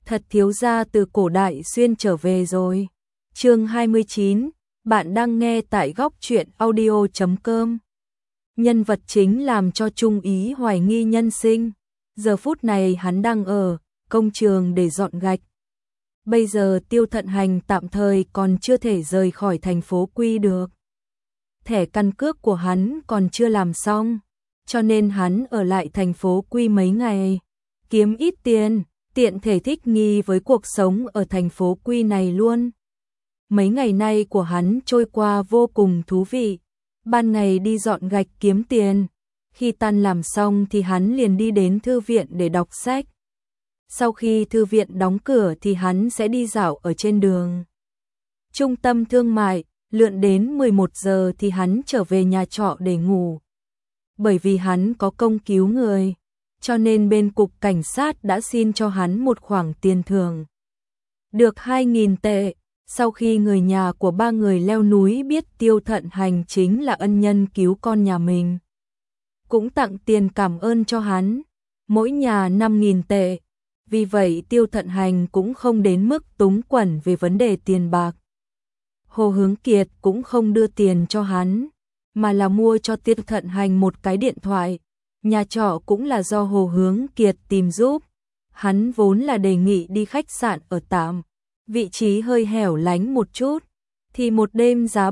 Thật thiếu gia từ cổ đại xuyên trở về rồi. Chương 29, bạn đang nghe tại góc truyện audio.com. Nhân vật chính làm cho Trung Ý hoài nghi nhân sinh. Giờ phút này hắn đang ở công trường để dọn gạch. Bây giờ Tiêu Thận Hành tạm thời còn chưa thể rời khỏi thành phố Quy được. Thẻ căn cước của hắn còn chưa làm xong, cho nên hắn ở lại thành phố Quy mấy ngày, kiếm ít tiền, tiện thể thích nghi với cuộc sống ở thành phố Quy này luôn. Mấy ngày nay của hắn trôi qua vô cùng thú vị, ban ngày đi dọn gạch kiếm tiền, khi tan làm xong thì hắn liền đi đến thư viện để đọc sách. Sau khi thư viện đóng cửa thì hắn sẽ đi dạo ở trên đường trung tâm thương mại, lượn đến 11 giờ thì hắn trở về nhà trọ để ngủ. Bởi vì hắn có công cứu người, cho nên bên cục cảnh sát đã xin cho hắn một khoản tiền thưởng. Được 2.000 tệ, sau khi người nhà của ba người leo núi biết Tiêu Thận Hành chính là ân nhân cứu con nhà mình, cũng tặng tiền cảm ơn cho hắn, mỗi nhà 5.000 tệ. Vì vậy Tiêu Thận Hành cũng không đến mức túng quẫn về vấn đề tiền bạc. Hồ Hướng Kiệt cũng không đưa tiền cho hắn, mà là mua cho Tiêu Thận Hành một cái điện thoại. Nhà trọ cũng là do Hồ Hướng Kiệt tìm giúp. Hắn vốn là đề nghị đi khách sạn ở tạm, vị trí hơi hẻo lánh một chút, thì một đêm giá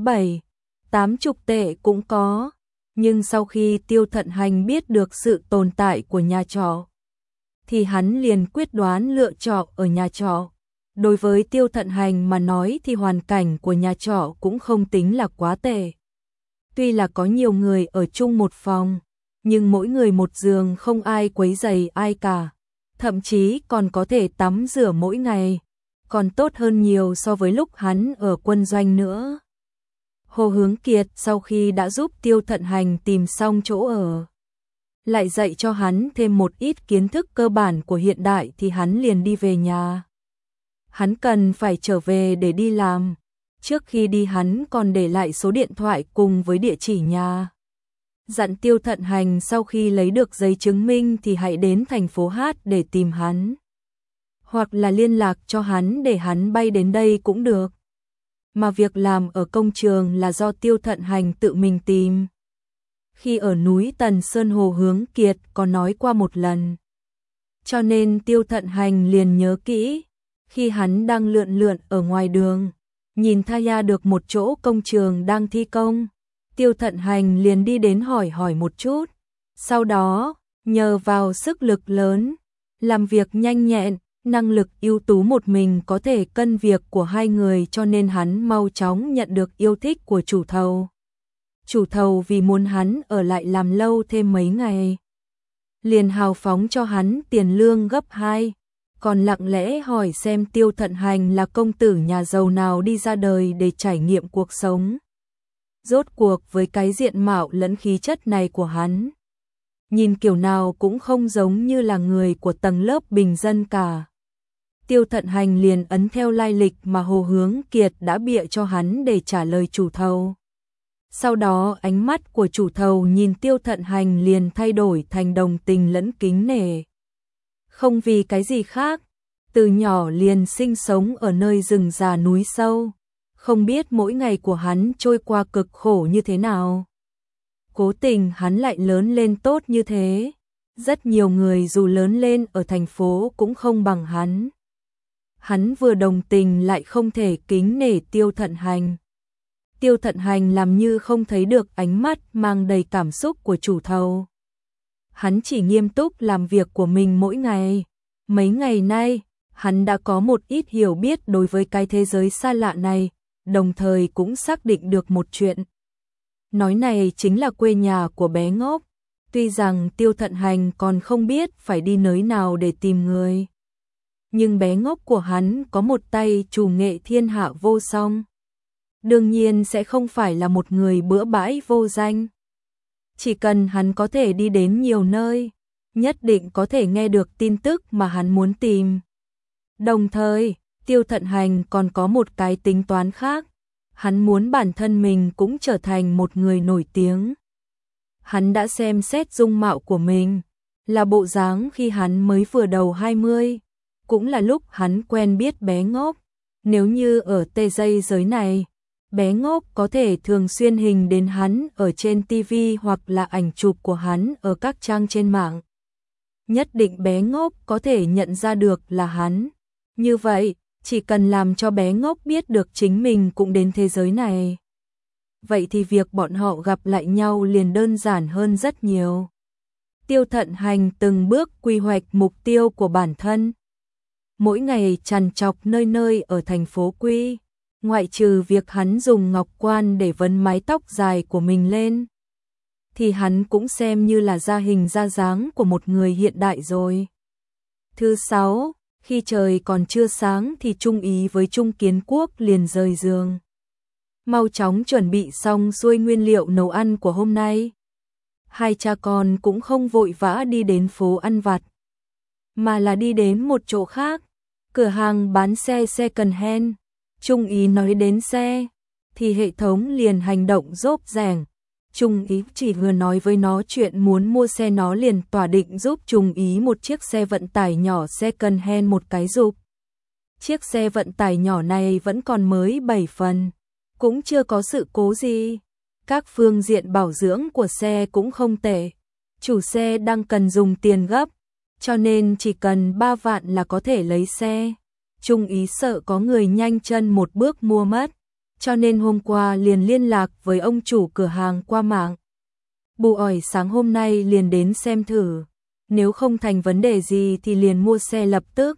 7-80 tệ cũng có. Nhưng sau khi Tiêu Thận Hành biết được sự tồn tại của nhà trọ, thì hắn liền quyết đoán lựa chọn ở nhà trọ. Đối với Tiêu Thận Hành mà nói thì hoàn cảnh của nhà trọ cũng không tính là quá tệ. Tuy là có nhiều người ở chung một phòng, nhưng mỗi người một giường, không ai quấy rầy ai cả. Thậm chí còn có thể tắm rửa mỗi ngày, còn tốt hơn nhiều so với lúc hắn ở quân doanh nữa. Hồ Hướng Kiệt sau khi đã giúp Tiêu Thận Hành tìm xong chỗ ở, lại dạy cho hắn thêm một ít kiến thức cơ bản của hiện đại thì hắn liền đi về nhà. Hắn cần phải trở về để đi làm. Trước khi đi hắn còn để lại số điện thoại cùng với địa chỉ nhà. Dặn Tiêu Thận Hành sau khi lấy được giấy chứng minh thì hãy đến thành phố Hát để tìm hắn. Hoặc là liên lạc cho hắn để hắn bay đến đây cũng được. Mà việc làm ở công trường là do Tiêu Thận Hành tự mình tìm. Khi ở núi Tần Sơn Hồ Hướng Kiệt có nói qua một lần, cho nên Tiêu Thận Hành liền nhớ kỹ. Khi hắn đang lượn lượn ở ngoài đường, nhìn Thaya được một chỗ công trường đang thi công, Tiêu Thận Hành liền đi đến hỏi một chút. Sau đó, nhờ vào sức lực lớn, làm việc nhanh nhẹn, năng lực ưu tú một mình có thể cân việc của hai người, cho nên hắn mau chóng nhận được yêu thích của chủ thầu. Chủ thầu vì muốn hắn ở lại làm lâu thêm mấy ngày, liền hào phóng cho hắn tiền lương gấp 2. Còn lặng lẽ hỏi xem Tiêu Thận Hành là công tử nhà giàu nào đi ra đời để trải nghiệm cuộc sống. Rốt cuộc với cái diện mạo lẫn khí chất này của hắn, nhìn kiểu nào cũng không giống như là người của tầng lớp bình dân cả. Tiêu Thận Hành liền ấn theo lai lịch mà Hồ Hướng Kiệt đã bịa cho hắn để trả lời chủ thầu. Sau đó ánh mắt của chủ thầu nhìn Tiêu Thận Hành liền thay đổi thành đồng tình lẫn kính nể. Không vì cái gì khác, từ nhỏ liền sinh sống ở nơi rừng già núi sâu, không biết mỗi ngày của hắn trôi qua cực khổ như thế nào. Cố tình hắn lại lớn lên tốt như thế, rất nhiều người dù lớn lên ở thành phố cũng không bằng hắn. Hắn vừa đồng tình lại không thể kính nể Tiêu Thận Hành. Tiêu Thận Hành làm như không thấy được ánh mắt mang đầy cảm xúc của chủ thầu. Hắn chỉ nghiêm túc làm việc của mình mỗi ngày. Mấy ngày nay, hắn đã có một ít hiểu biết đối với cái thế giới xa lạ này, đồng thời cũng xác định được một chuyện. Nói này chính là quê nhà của bé ngốc. Tuy rằng Tiêu Thận Hành còn không biết phải đi nơi nào để tìm người, nhưng bé ngốc của hắn có một tay trù nghệ thiên hạ vô song. Đương nhiên sẽ không phải là một người bừa bãi vô danh. Chỉ cần hắn có thể đi đến nhiều nơi, nhất định có thể nghe được tin tức mà hắn muốn tìm. Đồng thời, Tiêu Thận Hành còn có một cái tính toán khác. Hắn muốn bản thân mình cũng trở thành một người nổi tiếng. Hắn đã xem xét dung mạo của mình, là bộ dáng khi hắn mới vừa đầu 20. cũng là lúc hắn quen biết bé Ngốc. Nếu như ở thế giới này, bé Ngốc có thể thường xuyên hình đến hắn ở trên TV hoặc là ảnh chụp của hắn ở các trang trên mạng. Nhất định bé Ngốc có thể nhận ra được là hắn. Như vậy, chỉ cần làm cho bé Ngốc biết được chính mình cũng đến thế giới này. Vậy thì việc bọn họ gặp lại nhau liền đơn giản hơn rất nhiều. Tiêu Thận Hành từng bước quy hoạch mục tiêu của bản thân. Mỗi ngày trằn trọc nơi nơi ở thành phố Quy, ngoại trừ việc hắn dùng ngọc quan để vấn mái tóc dài của mình lên, thì hắn cũng xem như là ra hình ra dáng của một người hiện đại rồi. Thứ 6, khi trời còn chưa sáng thì Trung Ý với Trung Kiến Quốc liền rời giường. Mau chóng chuẩn bị xong xuôi nguyên liệu nấu ăn của hôm nay. Hai cha con cũng không vội vã đi đến phố ăn vặt, mà là đi đến một chỗ khác, cửa hàng bán xe second hand. Trung Ý nói đến xe, thì hệ thống liền hành động rốp rẻng. Trung Ý chỉ vừa nói với nó chuyện muốn mua xe, nó liền tỏa định giúp Trung Ý một chiếc xe vận tải nhỏ second hand một cái giục. Chiếc xe vận tải nhỏ này vẫn còn mới 7 phần, cũng chưa có sự cố gì. Các phương diện bảo dưỡng của xe cũng không tệ. Chủ xe đang cần dùng tiền gấp, cho nên chỉ cần 3 vạn là có thể lấy xe. Trung Ý sợ có người nhanh chân một bước mua mất, cho nên hôm qua liền liên lạc với ông chủ cửa hàng qua mạng. Bù ỏi sáng hôm nay liền đến xem thử, nếu không thành vấn đề gì thì liền mua xe lập tức.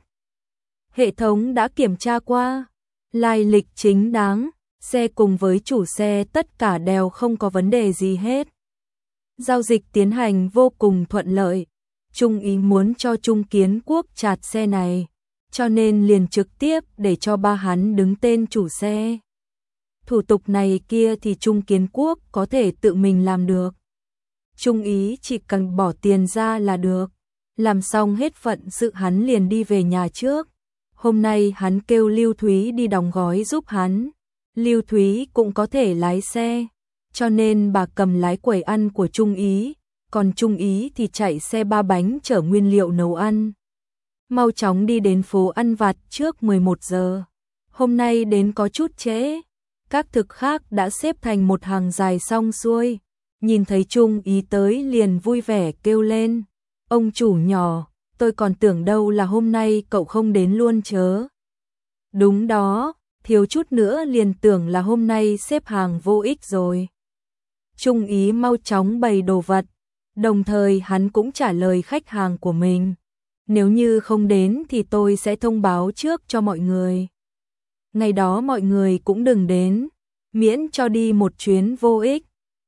Hệ thống đã kiểm tra qua, lai lịch chính đáng, xe cùng với chủ xe tất cả đều không có vấn đề gì hết. Giao dịch tiến hành vô cùng thuận lợi. Trung Ý muốn cho Trung Kiến Quốc chạt xe này, cho nên liền trực tiếp để cho ba hắn đứng tên chủ xe. Thủ tục này kia thì Trung Kiến Quốc có thể tự mình làm được. Trung Ý chỉ cần bỏ tiền ra là được. Làm xong hết phận sự hắn liền đi về nhà trước. Hôm nay hắn kêu Lưu Thúy đi đóng gói giúp hắn. Lưu Thúy cũng có thể lái xe, cho nên bà cầm lái quầy ăn của Trung Ý, còn Trung Ý thì chạy xe 3 bánh chở nguyên liệu nấu ăn. Mau chóng đi đến phố ăn vặt trước 11 giờ. Hôm nay đến có chút trễ, các thực khác đã xếp thành một hàng dài xong xuôi. Nhìn thấy Trung Ý tới liền vui vẻ kêu lên: "Ông chủ nhỏ, tôi còn tưởng đâu là hôm nay cậu không đến luôn chớ." "Đúng đó, thiếu chút nữa liền tưởng là hôm nay xếp hàng vô ích rồi." Trung Ý mau chóng bày đồ vật, đồng thời hắn cũng trả lời khách hàng của mình: "Nếu như không đến thì tôi sẽ thông báo trước cho mọi người. Ngày đó mọi người cũng đừng đến, miễn cho đi một chuyến vô ích.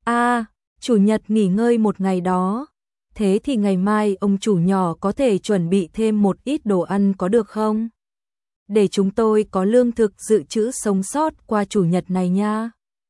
Chủ nhật nghỉ ngơi một ngày đó. Thế thì ngày mai ông chủ nhỏ có thể chuẩn bị thêm một ít đồ ăn có được không? Để chúng tôi có lương thực dự trữ sống sót qua chủ nhật này nha."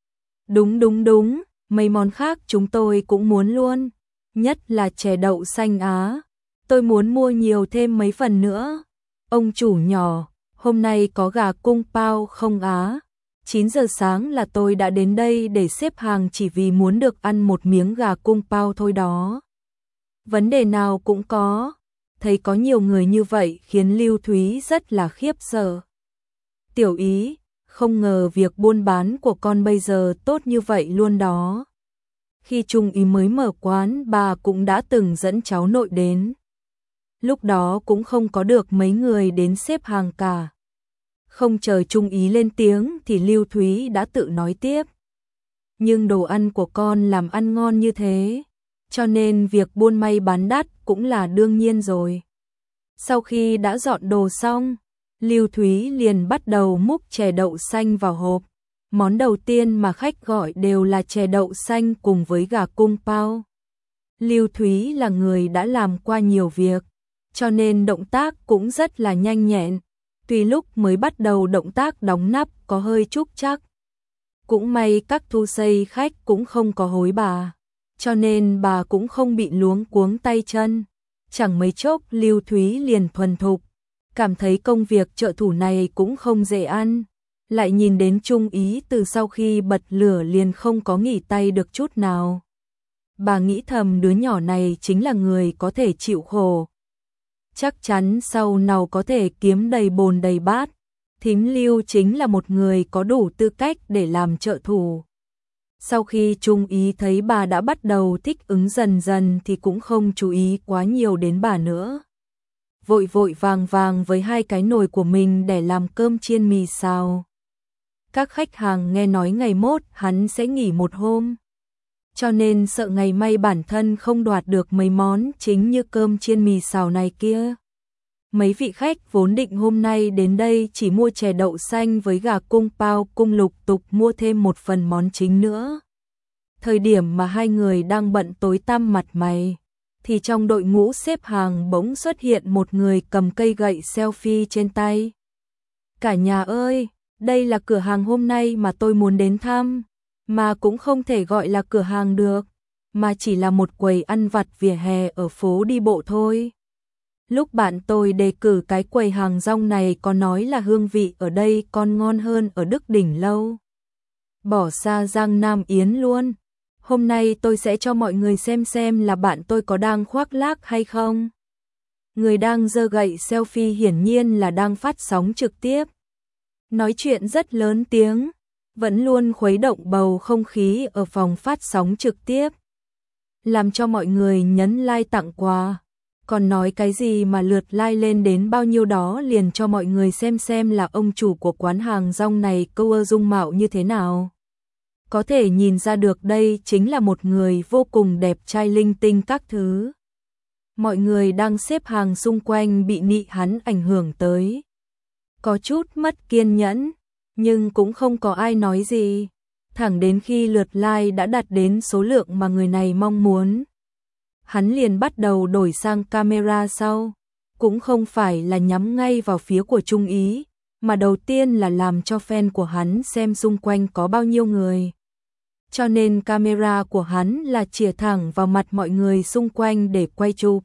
Đúng, mấy món khác chúng tôi cũng muốn luôn, nhất là chè đậu xanh Á. Tôi muốn mua nhiều thêm mấy phần nữa. Ông chủ nhỏ, hôm nay có gà cung pao không Á? 9 giờ sáng là tôi đã đến đây để xếp hàng chỉ vì muốn được ăn một miếng gà cung pao thôi đó. Vấn đề nào cũng có. Thấy có nhiều người như vậy khiến Lưu Thúy rất là khiếp sợ. "Tiểu Ý, không ngờ việc buôn bán của con bây giờ tốt như vậy luôn đó." Khi Trung Ý mới mở quán, bà cũng đã từng dẫn cháu nội đến. Lúc đó cũng không có được mấy người đến xếp hàng cả. Không chờ Trung Ý lên tiếng thì Lưu Thúy đã tự nói tiếp: "Nhưng đồ ăn của con làm ăn ngon như thế, cho nên việc buôn may bán đắt cũng là đương nhiên rồi." Sau khi đã dọn đồ xong, Lưu Thúy liền bắt đầu múc chè đậu xanh vào hộp. Món đầu tiên mà khách gọi đều là chè đậu xanh cùng với gà cung pao. Lưu Thúy là người đã làm qua nhiều việc, cho nên động tác cũng rất là nhanh nhẹn. Tuy lúc mới bắt đầu động tác đóng nắp có hơi trúc trắc, cũng may các thu xây khách cũng không có hối bà, cho nên bà cũng không bị luống cuống tay chân. Chẳng mấy chốc Lưu Thúy liền thuần thục, cảm thấy công việc trợ thủ này cũng không dễ ăn. Lại nhìn đến Trung Ý từ sau khi bật lửa liền không có nghỉ tay được chút nào. Bà nghĩ thầm đứa nhỏ này chính là người có thể chịu khổ. chắc chắn sau nào có thể kiếm đầy bồn đầy bát. Thím Lưu chính là một người có đủ tư cách để làm trợ thủ. Sau khi Trung Ý thấy bà đã bắt đầu thích ứng dần dần thì cũng không chú ý quá nhiều đến bà nữa. Vội vội vàng vàng với 2 cái nồi của mình để làm cơm chiên mì xào. Các khách hàng nghe nói ngày mốt hắn sẽ nghỉ một hôm, cho nên sợ ngày mai bản thân không đoạt được mấy món chính như cơm chiên mì xào này kia. Mấy vị khách vốn định hôm nay đến đây chỉ mua chè đậu xanh với gà cung pao cung lục tục mua thêm một phần món chính nữa. Thời điểm mà 2 người đang bận tối tăm mặt mày, thì trong đội ngũ xếp hàng bỗng xuất hiện một người cầm cây gậy selfie trên tay. Cả nhà ơi, đây là cửa hàng hôm nay mà tôi muốn đến thăm, mà cũng không thể gọi là cửa hàng được, mà chỉ là một quầy ăn vặt vỉa hè ở phố đi bộ thôi. Lúc bạn tôi đề cử cái quầy hàng rong này có nói là hương vị ở đây còn ngon hơn ở Đức Đỉnh Lâu. Bỏ xa Giang Nam Yến luôn. Hôm nay tôi sẽ cho mọi người xem là bạn tôi có đang khoác lác hay không. Người đang giơ gậy selfie hiển nhiên là đang phát sóng trực tiếp. Nói chuyện rất lớn tiếng, vẫn luôn khuấy động bầu không khí ở phòng phát sóng trực tiếp. Làm cho mọi người nhấn like tặng quà. Còn nói cái gì mà lượt like lên đến bao nhiêu đó liền cho mọi người xem là ông chủ của quán hàng rong này câu dung mạo như thế nào. Có thể nhìn ra được đây chính là một người vô cùng đẹp trai linh tinh các thứ. Mọi người đang xếp hàng xung quanh bị nị hắn ảnh hưởng tới. Có chút mất kiên nhẫn, nhưng cũng không có ai nói gì. Thẳng đến khi lượt like đã đạt đến số lượng mà người này mong muốn, hắn liền bắt đầu đổi sang camera sau. Cũng không phải là nhắm ngay vào phía của Trung Ý, mà đầu tiên là làm cho fan của hắn xem xung quanh có bao nhiêu người. Cho nên camera của hắn là chĩa thẳng vào mặt mọi người xung quanh để quay chụp.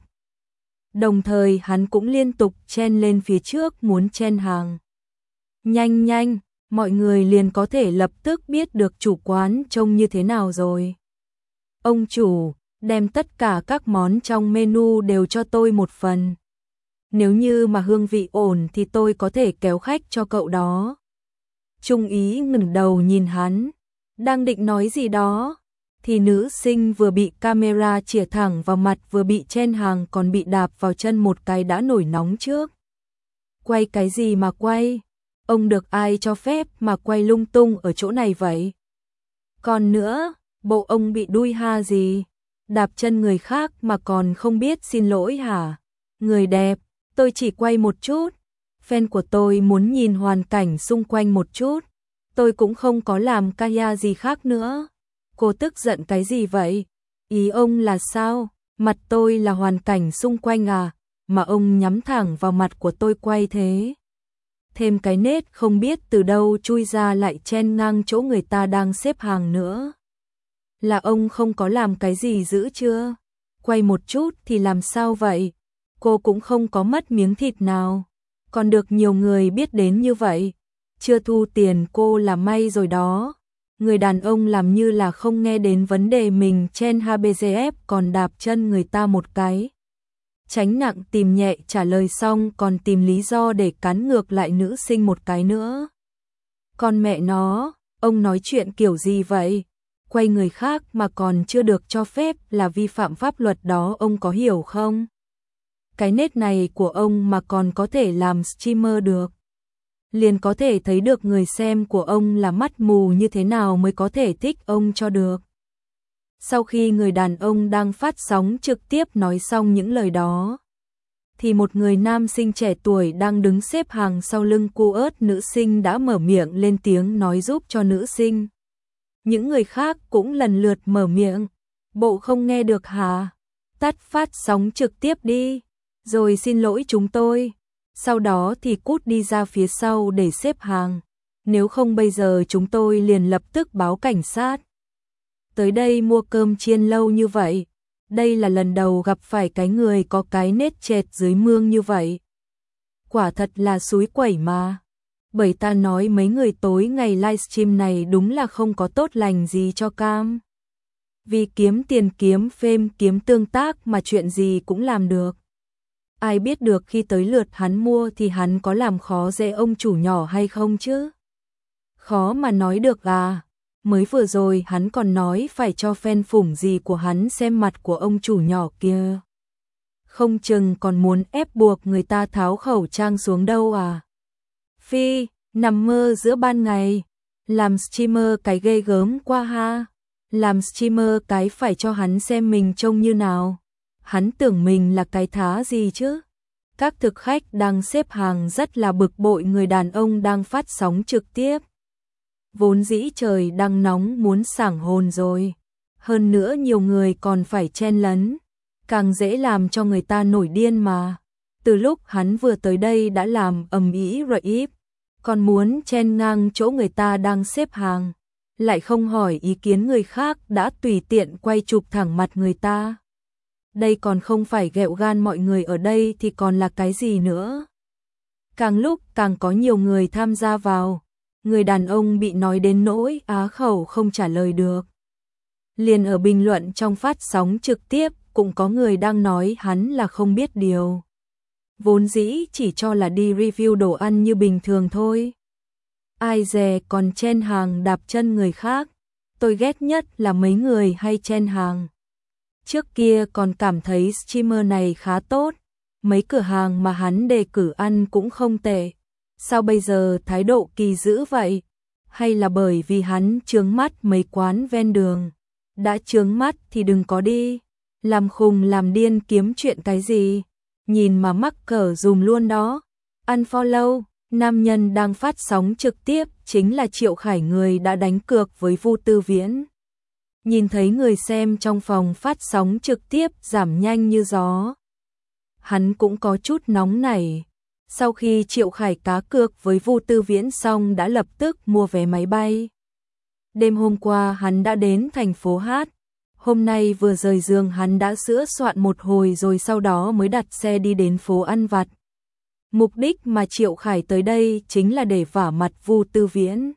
Đồng thời hắn cũng liên tục chen lên phía trước muốn chen hàng. Nhanh nhanh, mọi người liền có thể lập tức biết được chủ quán trông như thế nào rồi. Ông chủ, đem tất cả các món trong menu đều cho tôi một phần. Nếu như mà hương vị ổn thì tôi có thể kéo khách cho cậu đó. Trung Ý ngẩng đầu nhìn hắn, đang định nói gì đó, thì nữ sinh vừa bị camera chĩa thẳng vào mặt vừa bị chen hàng còn bị đạp vào chân một cái đã nổi nóng trước. Quay cái gì mà quay? Ông được ai cho phép mà quay lung tung ở chỗ này vậy? Còn nữa, bộ ông bị đuôi ha gì? Đạp chân người khác mà còn không biết xin lỗi hả? Người đẹp, tôi chỉ quay một chút. Fan của tôi muốn nhìn hoàn cảnh xung quanh một chút. Tôi cũng không có làm kaya gì khác nữa. Cô tức giận cái gì vậy? Ý ông là sao? Mặt tôi là hoàn cảnh xung quanh à? Mà ông nhắm thẳng vào mặt của tôi quay thế. Thêm cái nết không biết từ đâu chui ra lại chen ngang chỗ người ta đang xếp hàng nữa. Là ông không có làm cái gì dữ chưa? Quay một chút thì làm sao vậy? Cô cũng không có mất miếng thịt nào. Còn được nhiều người biết đến như vậy. Chưa thu tiền cô là may rồi đó. Người đàn ông làm như là không nghe đến vấn đề mình chen HBGF còn đạp chân người ta một cái. Tránh nặng tìm nhẹ trả lời xong còn tìm lý do để cắn ngược lại nữ sinh một cái nữa. Con mẹ nó, ông nói chuyện kiểu gì vậy? Quay người khác mà còn chưa được cho phép là vi phạm pháp luật đó, ông có hiểu không? Cái nết này của ông mà còn có thể làm streamer được. Liền có thể thấy được người xem của ông là mắt mù như thế nào mới có thể thích ông cho được. Sau khi người đàn ông đang phát sóng trực tiếp nói xong những lời đó, thì một người nam sinh trẻ tuổi đang đứng xếp hàng sau lưng cô ớt nữ sinh đã mở miệng lên tiếng nói giúp cho nữ sinh. Những người khác cũng lần lượt mở miệng. Bộ không nghe được hả? Tắt phát sóng trực tiếp đi, rồi xin lỗi chúng tôi. Sau đó thì cút đi ra phía sau để xếp hàng. Nếu không bây giờ chúng tôi liền lập tức báo cảnh sát. Tới đây mua cơm chiên lâu như vậy. Đây là lần đầu gặp phải cái người có cái nết chệt dưới mương như vậy. Quả thật là xúi quẩy mà. Bởi ta nói mấy người tối ngày livestream này đúng là không có tốt lành gì cho cam. Vì kiếm tiền kiếm fame kiếm tương tác mà chuyện gì cũng làm được. Ai biết được khi tới lượt hắn mua thì hắn có làm khó dễ ông chủ nhỏ hay không chứ? Khó mà nói được à. Mới vừa rồi hắn còn nói phải cho fan phủng gì của hắn xem mặt của ông chủ nhỏ kia. Không chừng còn muốn ép buộc người ta tháo khẩu trang xuống đâu à. Phi, nằm mơ giữa ban ngày. Làm streamer cái ghê gớm quá ha. Làm streamer cái phải cho hắn xem mình trông như nào. Hắn tưởng mình là cái thá gì chứ. Các thực khách đang xếp hàng rất là bực bội người đàn ông đang phát sóng trực tiếp. Vốn dĩ trời đang nóng muốn sảng hồn rồi. Hơn nữa nhiều người còn phải chen lấn. Càng dễ làm cho người ta nổi điên mà. Từ lúc hắn vừa tới đây đã làm ầm ĩ rồi íp. Còn muốn chen ngang chỗ người ta đang xếp hàng. Lại không hỏi ý kiến người khác đã tùy tiện quay chụp thẳng mặt người ta. Đây còn không phải ghẹo gan mọi người ở đây thì còn là cái gì nữa. Càng lúc càng có nhiều người tham gia vào. Người đàn ông bị nói đến nỗi á khẩu không trả lời được. Liền ở bình luận trong phát sóng trực tiếp cũng có người đang nói hắn là không biết điều. Vốn dĩ chỉ cho là đi review đồ ăn như bình thường thôi. Ai dè còn chen hàng đạp chân người khác. Tôi ghét nhất là mấy người hay chen hàng. Trước kia còn cảm thấy streamer này khá tốt. Mấy cửa hàng mà hắn đề cử ăn cũng không tệ. Sao bây giờ thái độ kỳ dữ vậy? Hay là bởi vì hắn chướng mắt mấy quán ven đường? Đã chướng mắt thì đừng có đi. Làm khùng làm điên kiếm chuyện cái gì? Nhìn mà mắc cỡ dùm luôn đó. Unfollow, nam nhân đang phát sóng trực tiếp chính là Triệu Khải, người đã đánh cược với Vu Tư Viễn. Nhìn thấy người xem trong phòng phát sóng trực tiếp giảm nhanh như gió. Hắn cũng có chút nóng nảy. Sau khi Triệu Khải cá cược với Vu Tư Viễn xong đã lập tức mua vé máy bay. Đêm hôm qua hắn đã đến thành phố Hát. Hôm nay vừa rời giường hắn đã sửa soạn một hồi rồi sau đó mới đặt xe đi đến phố ăn vặt. Mục đích mà Triệu Khải tới đây chính là để vả mặt Vu Tư Viễn.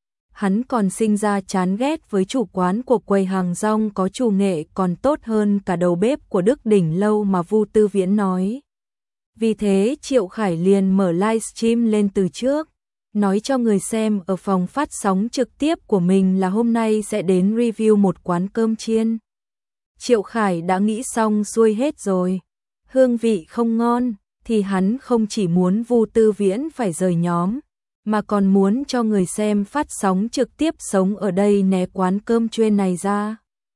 Hắn còn sinh ra chán ghét với chủ quán của quầy hàng rong có chủ nghệ còn tốt hơn cả đầu bếp của Đức Đỉnh Lâu mà Vu Tư Viễn nói. Vì thế Triệu Khải liền mở livestream lên từ trước, nói cho người xem ở phòng phát sóng trực tiếp của mình là hôm nay sẽ đến review một quán cơm chiên. Triệu Khải đã nghĩ xong xuôi hết rồi. Hương vị không ngon thì hắn không chỉ muốn Vu Tư Viễn phải rời nhóm, mà còn muốn cho người xem phát sóng trực tiếp sống ở đây né quán cơm chuyên này ra.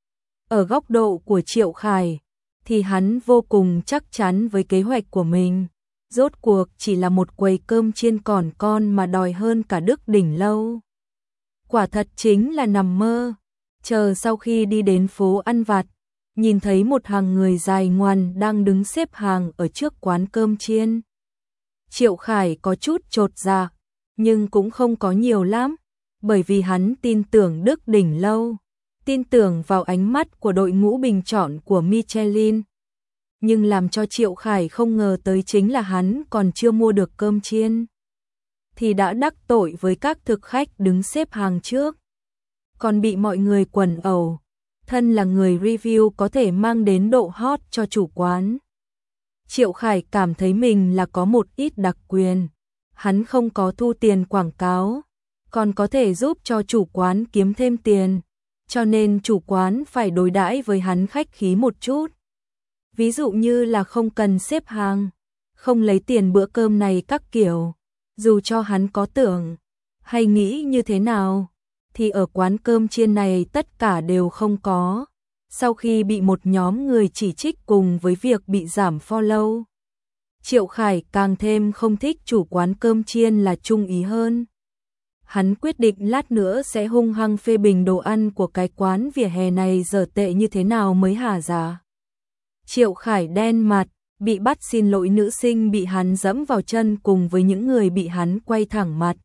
Ở góc độ của Triệu Khải, thì hắn vô cùng chắc chắn với kế hoạch của mình. Rốt cuộc chỉ là một quầy cơm chiên còn con mà đòi hơn cả Đức Đỉnh Lâu. Quả thật chính là nằm mơ. Chờ sau khi đi đến phố ăn vặt, nhìn thấy một hàng người dài ngoằn đang đứng xếp hàng ở trước quán cơm chiên. Triệu Khải có chút chột dạ, nhưng cũng không có nhiều lắm, bởi vì hắn tin tưởng Đức Đỉnh Lâu, tin tưởng vào ánh mắt của đội ngũ bình chọn của Michelin. Nhưng làm cho Triệu Khải không ngờ tới chính là hắn còn chưa mua được cơm chiên, thì đã đắc tội với các thực khách đứng xếp hàng trước. Còn bị mọi người quần ẩu, thân là người review có thể mang đến độ hot cho chủ quán. Triệu Khải cảm thấy mình là có một ít đặc quyền. Hắn không có thu tiền quảng cáo, còn có thể giúp cho chủ quán kiếm thêm tiền, cho nên chủ quán phải đối đãi với hắn khách khí một chút. Ví dụ như là không cần xếp hàng, không lấy tiền bữa cơm này các kiểu, dù cho hắn có tưởng hay nghĩ như thế nào, thì ở quán cơm chiên này tất cả đều không có. Sau khi bị một nhóm người chỉ trích cùng với việc bị giảm follow, Triệu Khải càng thêm không thích chủ quán cơm chiên là Trung Ý hơn. Hắn quyết định lát nữa sẽ hung hăng phê bình đồ ăn của cái quán vỉa hè này dở tệ như thế nào mới hả dạ. Triệu Khải đen mặt, bị bắt xin lỗi nữ sinh bị hắn dẫm vào chân cùng với những người bị hắn quay thẳng mặt.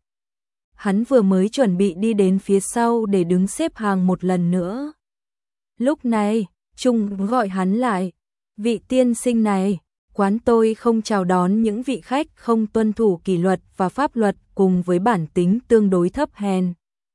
Hắn vừa mới chuẩn bị đi đến phía sau để đứng xếp hàng một lần nữa. Lúc này, Trung gọi hắn lại. Vị tiên sinh này, quán tôi không chào đón những vị khách không tuân thủ kỷ luật và pháp luật cùng với bản tính tương đối thấp hèn.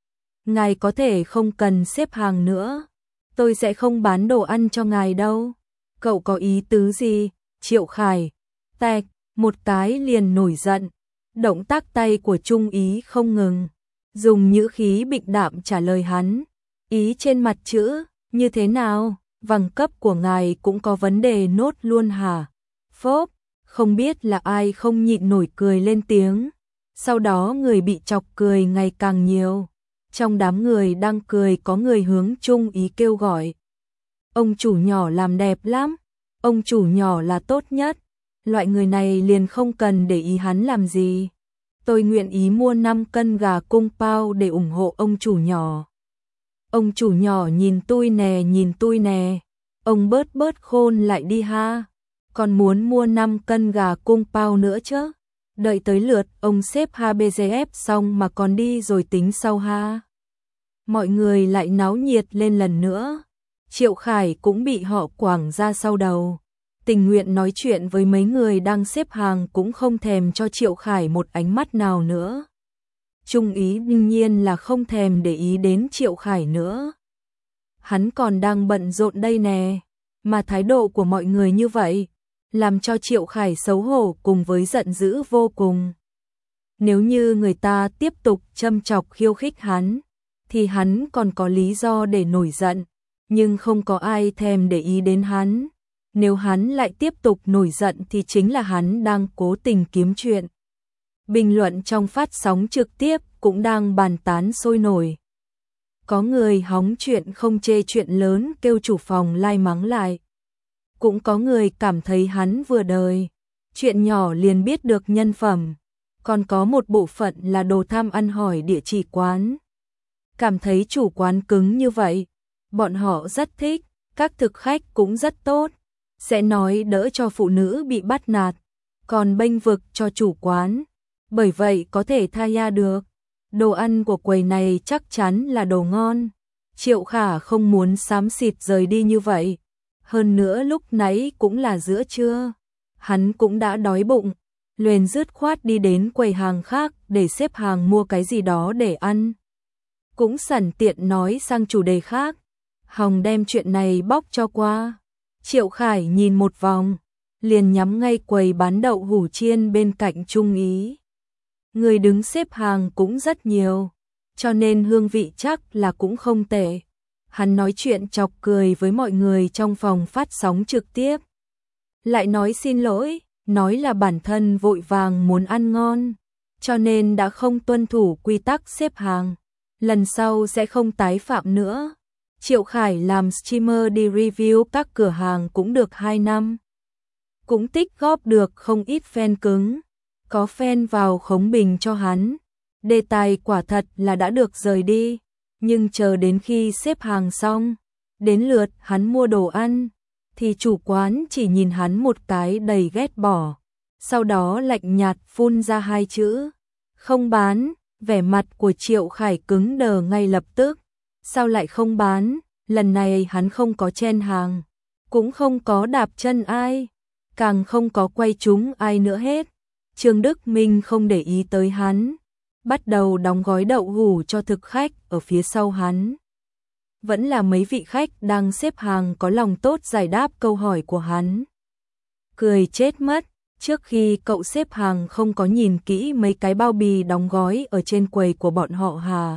Ngài có thể không cần xếp hàng nữa. Tôi sẽ không bán đồ ăn cho ngài đâu. Cậu có ý tứ gì? Triệu Khải. Tẹc, một cái liền nổi giận. Động tác tay của Trung Ý không ngừng, dùng ngữ khí bịnh đạm trả lời hắn. Ý trên mặt chữ, như thế nào, vầng cấp của ngài cũng có vấn đề nốt luôn hả? Phốp, không biết là ai không nhịn nổi cười lên tiếng. Sau đó người bị chọc cười ngày càng nhiều. Trong đám người đang cười có người hướng Trung Ý kêu gọi. Ông chủ nhỏ làm đẹp lắm, ông chủ nhỏ là tốt nhất. Loại người này liền không cần để ý hắn làm gì. Tôi nguyện ý mua 5 cân gà cung pao để ủng hộ ông chủ nhỏ. Ông chủ nhỏ nhìn tôi nè. Ông bớt khôn lại đi ha. Còn muốn mua 5 cân gà cung pao nữa chứ. Đợi tới lượt ông xếp HBGF xong mà còn đi rồi tính sau ha. Mọi người lại náo nhiệt lên lần nữa. Triệu Khải cũng bị họ quảng ra sau đầu. Tình nguyện nói chuyện với mấy người đang xếp hàng cũng không thèm cho Triệu Khải một ánh mắt nào nữa. Trung Ý đương nhiên là không thèm để ý đến Triệu Khải nữa. Hắn còn đang bận rộn đây nè, mà thái độ của mọi người như vậy, làm cho Triệu Khải xấu hổ cùng với giận dữ vô cùng. Nếu như người ta tiếp tục châm chọc khiêu khích hắn, thì hắn còn có lý do để nổi giận, nhưng không có ai thèm để ý đến hắn. Nếu hắn lại tiếp tục nổi giận thì chính là hắn đang cố tình kiếm chuyện. Bình luận trong phát sóng trực tiếp cũng đang bàn tán sôi nổi. Có người hóng chuyện không chê chuyện lớn kêu chủ phòng lai mắng lại. Cũng có người cảm thấy hắn vừa đời, chuyện nhỏ liền biết được nhân phẩm. Còn có một bộ phận là đồ tham ăn hỏi địa chỉ quán. Cảm thấy chủ quán cứng như vậy, bọn họ rất thích, các thực khách cũng rất tốt. Sẽ nói đỡ cho phụ nữ bị bắt nạt, còn bênh vực cho chủ quán. Bởi vậy có thể tha ya được. Đồ ăn của quầy này chắc chắn là đồ ngon. Triệu Khả không muốn xám xịt rời đi như vậy. Hơn nữa lúc nãy cũng là giữa trưa. Hắn cũng đã đói bụng. Liền dứt khoát đi đến quầy hàng khác để xếp hàng mua cái gì đó để ăn. Cũng sẵn tiện nói sang chủ đề khác. Hồng đem chuyện này bóc cho qua. Triệu Khải nhìn một vòng, liền nhắm ngay quầy bán đậu hủ chiên bên cạnh Trung Ý. Người đứng xếp hàng cũng rất nhiều, cho nên hương vị chắc là cũng không tệ. Hắn nói chuyện chọc cười với mọi người trong phòng phát sóng trực tiếp. Lại nói xin lỗi, nói là bản thân vội vàng muốn ăn ngon, cho nên đã không tuân thủ quy tắc xếp hàng. Lần sau sẽ không tái phạm nữa. Triệu Khải làm streamer đi review các cửa hàng cũng được 2 năm. Cũng tích góp được không ít fan cứng. Có fan vào khống bình cho hắn. Đề tài quả thật là đã được rời đi. Nhưng chờ đến khi xếp hàng xong, đến lượt hắn mua đồ ăn, thì chủ quán chỉ nhìn hắn một cái đầy ghét bỏ. Sau đó lạnh nhạt phun ra 2 chữ. Không bán, vẻ mặt của Triệu Khải cứng đờ ngay lập tức. Sao lại không bán? Lần này hắn không có chen hàng, cũng không có đạp chân ai, càng không có quay trúng ai nữa hết. Trương Đức Minh không để ý tới hắn, bắt đầu đóng gói đậu hủ cho thực khách ở phía sau hắn. Vẫn là mấy vị khách đang xếp hàng có lòng tốt giải đáp câu hỏi của hắn. Cười chết mất, trước khi cậu xếp hàng không có nhìn kỹ mấy cái bao bì đóng gói ở trên quầy của bọn họ hà?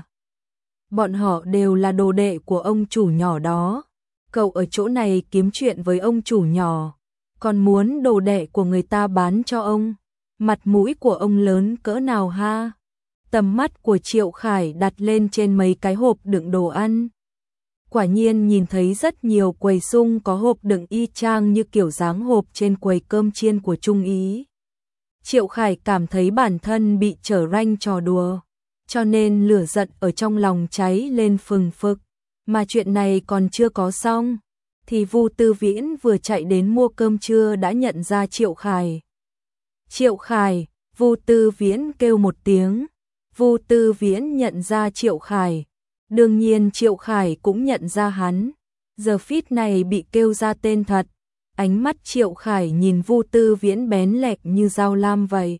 Bọn họ đều là đồ đệ của ông chủ nhỏ đó. Cậu ở chỗ này kiếm chuyện với ông chủ nhỏ, còn muốn đồ đệ của người ta bán cho ông. Mặt mũi của ông lớn cỡ nào ha? Tầm mắt của Triệu Khải đặt lên trên mấy cái hộp đựng đồ ăn. Quả nhiên nhìn thấy rất nhiều quầy sung có hộp đựng y chang như kiểu dáng hộp trên quầy cơm chiên của Trung Ý. Triệu Khải cảm thấy bản thân bị trở ranh trò đùa, cho nên lửa giận ở trong lòng cháy lên phừng phực. Mà chuyện này còn chưa có xong, thì Vu Tư Viễn vừa chạy đến mua cơm trưa đã nhận ra Triệu Khải. Triệu Khải, Vu Tư Viễn kêu một tiếng. Vu Tư Viễn nhận ra Triệu Khải. Đương nhiên Triệu Khải cũng nhận ra hắn. Giờ phít này bị kêu ra tên thật. Ánh mắt Triệu Khải nhìn Vu Tư Viễn bén lẹt như dao lam vậy.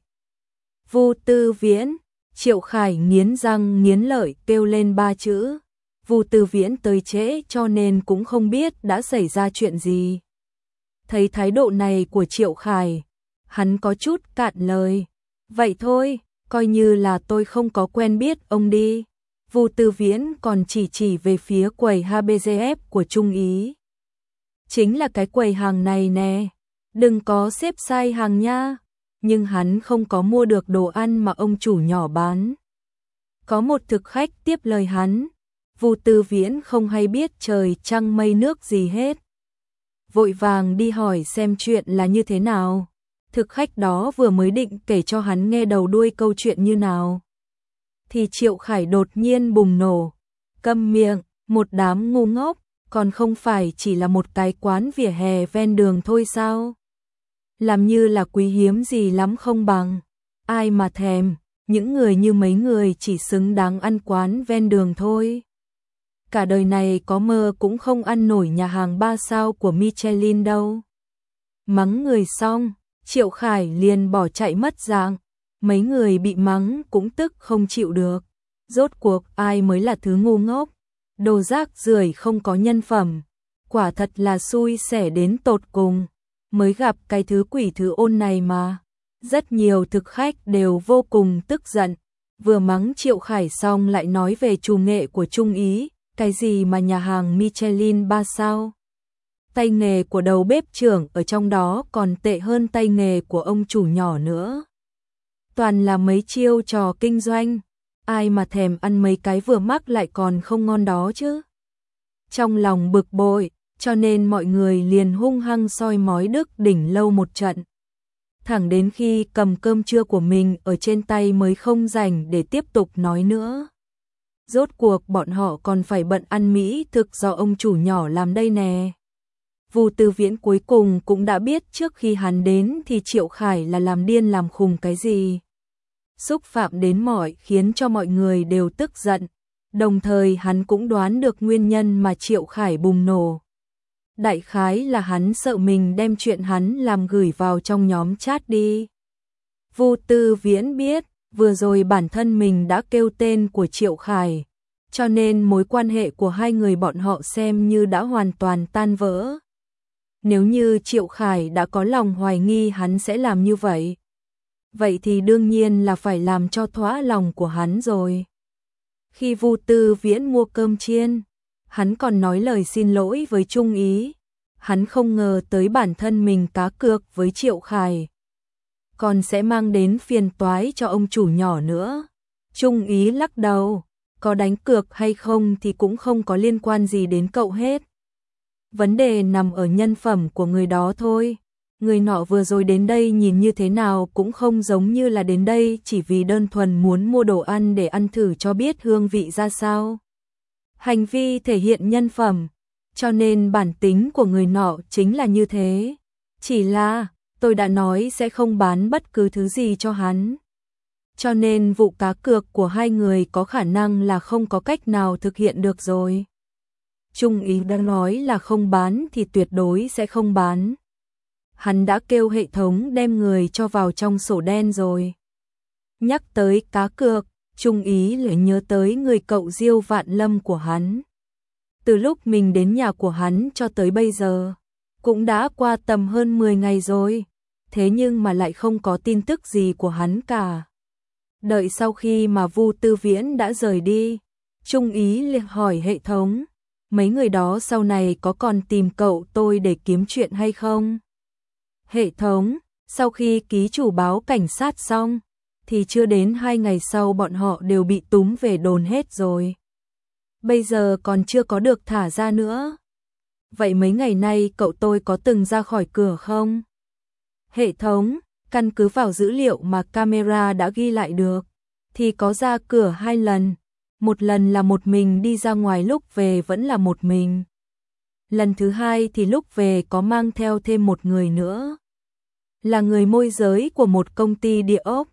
Vu Tư Viễn, Triệu Khải nghiến răng nghiến lợi kêu lên 3 chữ. Vu Tư Viễn tới trễ cho nên cũng không biết đã xảy ra chuyện gì. Thấy thái độ này của Triệu Khải, Hắn có chút cạn lời. Vậy thôi, coi như là tôi không có quen biết ông đi. Vu Tư Viễn còn chỉ về phía quầy HBZF của Trung Ý. Chính là cái quầy hàng này nè, đừng có xếp sai hàng nha. Nhưng hắn không có mua được đồ ăn mà ông chủ nhỏ bán. Có một thực khách tiếp lời hắn. Vu Tư Viễn không hay biết trời trăng mây nước gì hết. Vội vàng đi hỏi xem chuyện là như thế nào. Thực khách đó vừa mới định kể cho hắn nghe đầu đuôi câu chuyện như nào, thì Triệu Khải đột nhiên bùng nổ. Câm miệng, một đám ngu ngốc, còn không phải chỉ là một cái quán vỉa hè ven đường thôi sao? Làm như là quý hiếm gì lắm không bằng. Ai mà thèm, những người như mấy người chỉ xứng đáng ăn quán ven đường thôi. Cả đời này có mơ cũng không ăn nổi nhà hàng 3 sao của Michelin đâu. Mắng người xong, Triệu Khải liền bỏ chạy mất dạng. Mấy người bị mắng cũng tức không chịu được. Rốt cuộc ai mới là thứ ngu ngốc, đồ rác rưởi không có nhân phẩm. Quả thật là xui xẻ đến tột cùng, mới gặp cái thứ quỷ thứ ôn này mà. Rất nhiều thực khách đều vô cùng tức giận. Vừa mắng Triệu Khải xong lại nói về chủ nghệ của Trung Ý. Cái gì mà nhà hàng Michelin 3 sao? Tay nghề của đầu bếp trưởng ở trong đó còn tệ hơn tay nghề của ông chủ nhỏ nữa. Toàn là mấy chiêu trò kinh doanh. Ai mà thèm ăn mấy cái vừa mắc lại còn không ngon đó chứ. Trong lòng bực bội, cho nên mọi người liền hung hăng soi mói Đức Đỉnh Lâu một trận. Thẳng đến khi cầm cơm trưa của mình ở trên tay mới không rảnh để tiếp tục nói nữa. Rốt cuộc bọn họ còn phải bận ăn mỹ thực do ông chủ nhỏ làm đây nè. Vu Tư Viễn cuối cùng cũng đã biết trước khi hắn đến thì Triệu Khải là làm điên làm khùng cái gì. Xúc phạm đến khiến cho mọi người đều tức giận. Đồng thời hắn cũng đoán được nguyên nhân mà Triệu Khải bùng nổ. Đại khái là hắn sợ mình đem chuyện hắn làm gửi vào trong nhóm chat đi. Vu Tư Viễn biết, vừa rồi bản thân mình đã kêu tên của Triệu Khải, cho nên mối quan hệ của hai người bọn họ xem như đã hoàn toàn tan vỡ. Nếu như Triệu Khải đã có lòng hoài nghi hắn sẽ làm như vậy, vậy thì đương nhiên là phải làm cho thỏa lòng của hắn rồi. Khi Vu Tư Viễn mua cơm chiên, hắn còn nói lời xin lỗi với Trung Ý. Hắn không ngờ tới bản thân mình cá cược với Triệu Khải còn sẽ mang đến phiền toái cho ông chủ nhỏ nữa. Trung Ý lắc đầu, có đánh cược hay không thì cũng không có liên quan gì đến cậu hết. Vấn đề nằm ở nhân phẩm của người đó thôi. Người nọ vừa rồi đến đây nhìn như thế nào cũng không giống như là đến đây chỉ vì đơn thuần muốn mua đồ ăn để ăn thử cho biết hương vị ra sao. Hành vi thể hiện nhân phẩm, cho nên bản tính của người nọ chính là như thế. Chỉ là, tôi đã nói sẽ không bán bất cứ thứ gì cho hắn. Cho nên vụ cá cược của hai người có khả năng là không có cách nào thực hiện được rồi. Trung Ý đang nói là không bán thì tuyệt đối sẽ không bán. Hắn đã kêu hệ thống đem người cho vào trong sổ đen rồi. Nhắc tới cá cược, Trung Ý lại nhớ tới người cậu Diêu Vạn Lâm của hắn. Từ lúc mình đến nhà của hắn cho tới bây giờ, cũng đã qua tầm hơn 10 ngày rồi, thế nhưng mà lại không có tin tức gì của hắn cả. Đợi sau khi mà Vu Tư Viễn đã rời đi, Trung Ý liền hỏi hệ thống, mấy người đó sau này có còn tìm cậu tôi để kiếm chuyện hay không? Hệ thống, sau khi ký chủ báo cảnh sát xong, thì chưa đến 2 ngày sau bọn họ đều bị túm về đồn hết rồi. Bây giờ còn chưa có được thả ra nữa. Vậy mấy ngày nay cậu tôi có từng ra khỏi cửa không? Hệ thống, căn cứ vào dữ liệu mà camera đã ghi lại được, thì có ra cửa 2 lần. Một lần là một mình đi ra ngoài, lúc về vẫn là một mình. Lần thứ hai thì lúc về có mang theo thêm một người nữa, là người môi giới của một công ty địa ốc.